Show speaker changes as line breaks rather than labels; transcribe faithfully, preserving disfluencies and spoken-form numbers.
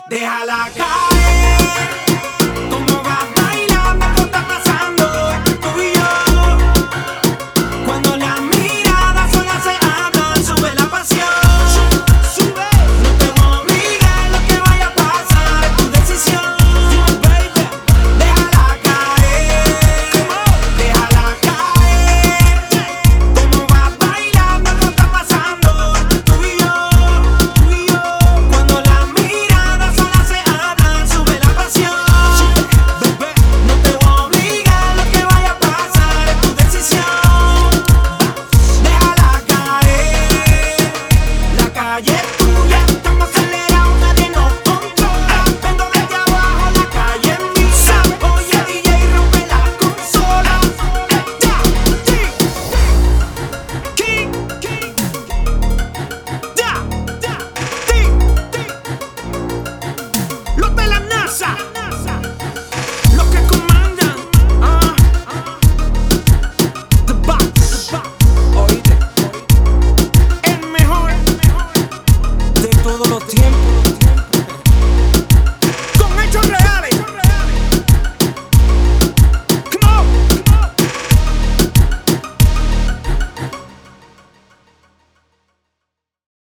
Déjala caer, como vas bailando, ¿qué está pasando entre tú y yo? Cuando las miradas solas se hablan, sube la pasión. Sube, no te obligues, lo que vaya a pasar es tu decisión. Baby, déjala caer, déjala caer, como vas bailando, ¿qué está pasando entre tú y yo? Tú y yo, cuando las miradas solas se hablan, sube la pasión. Bebé, no te obligues, lo que vaya a pasar es tu decisión. Déjala caer, la calle es tuya, estamos acelerados, nadie nos controla. Vengo desde abajo, la calle es mía. Oye, D J, rompe la consola. Ya, King, King, ya, ya, King, los de la NASA.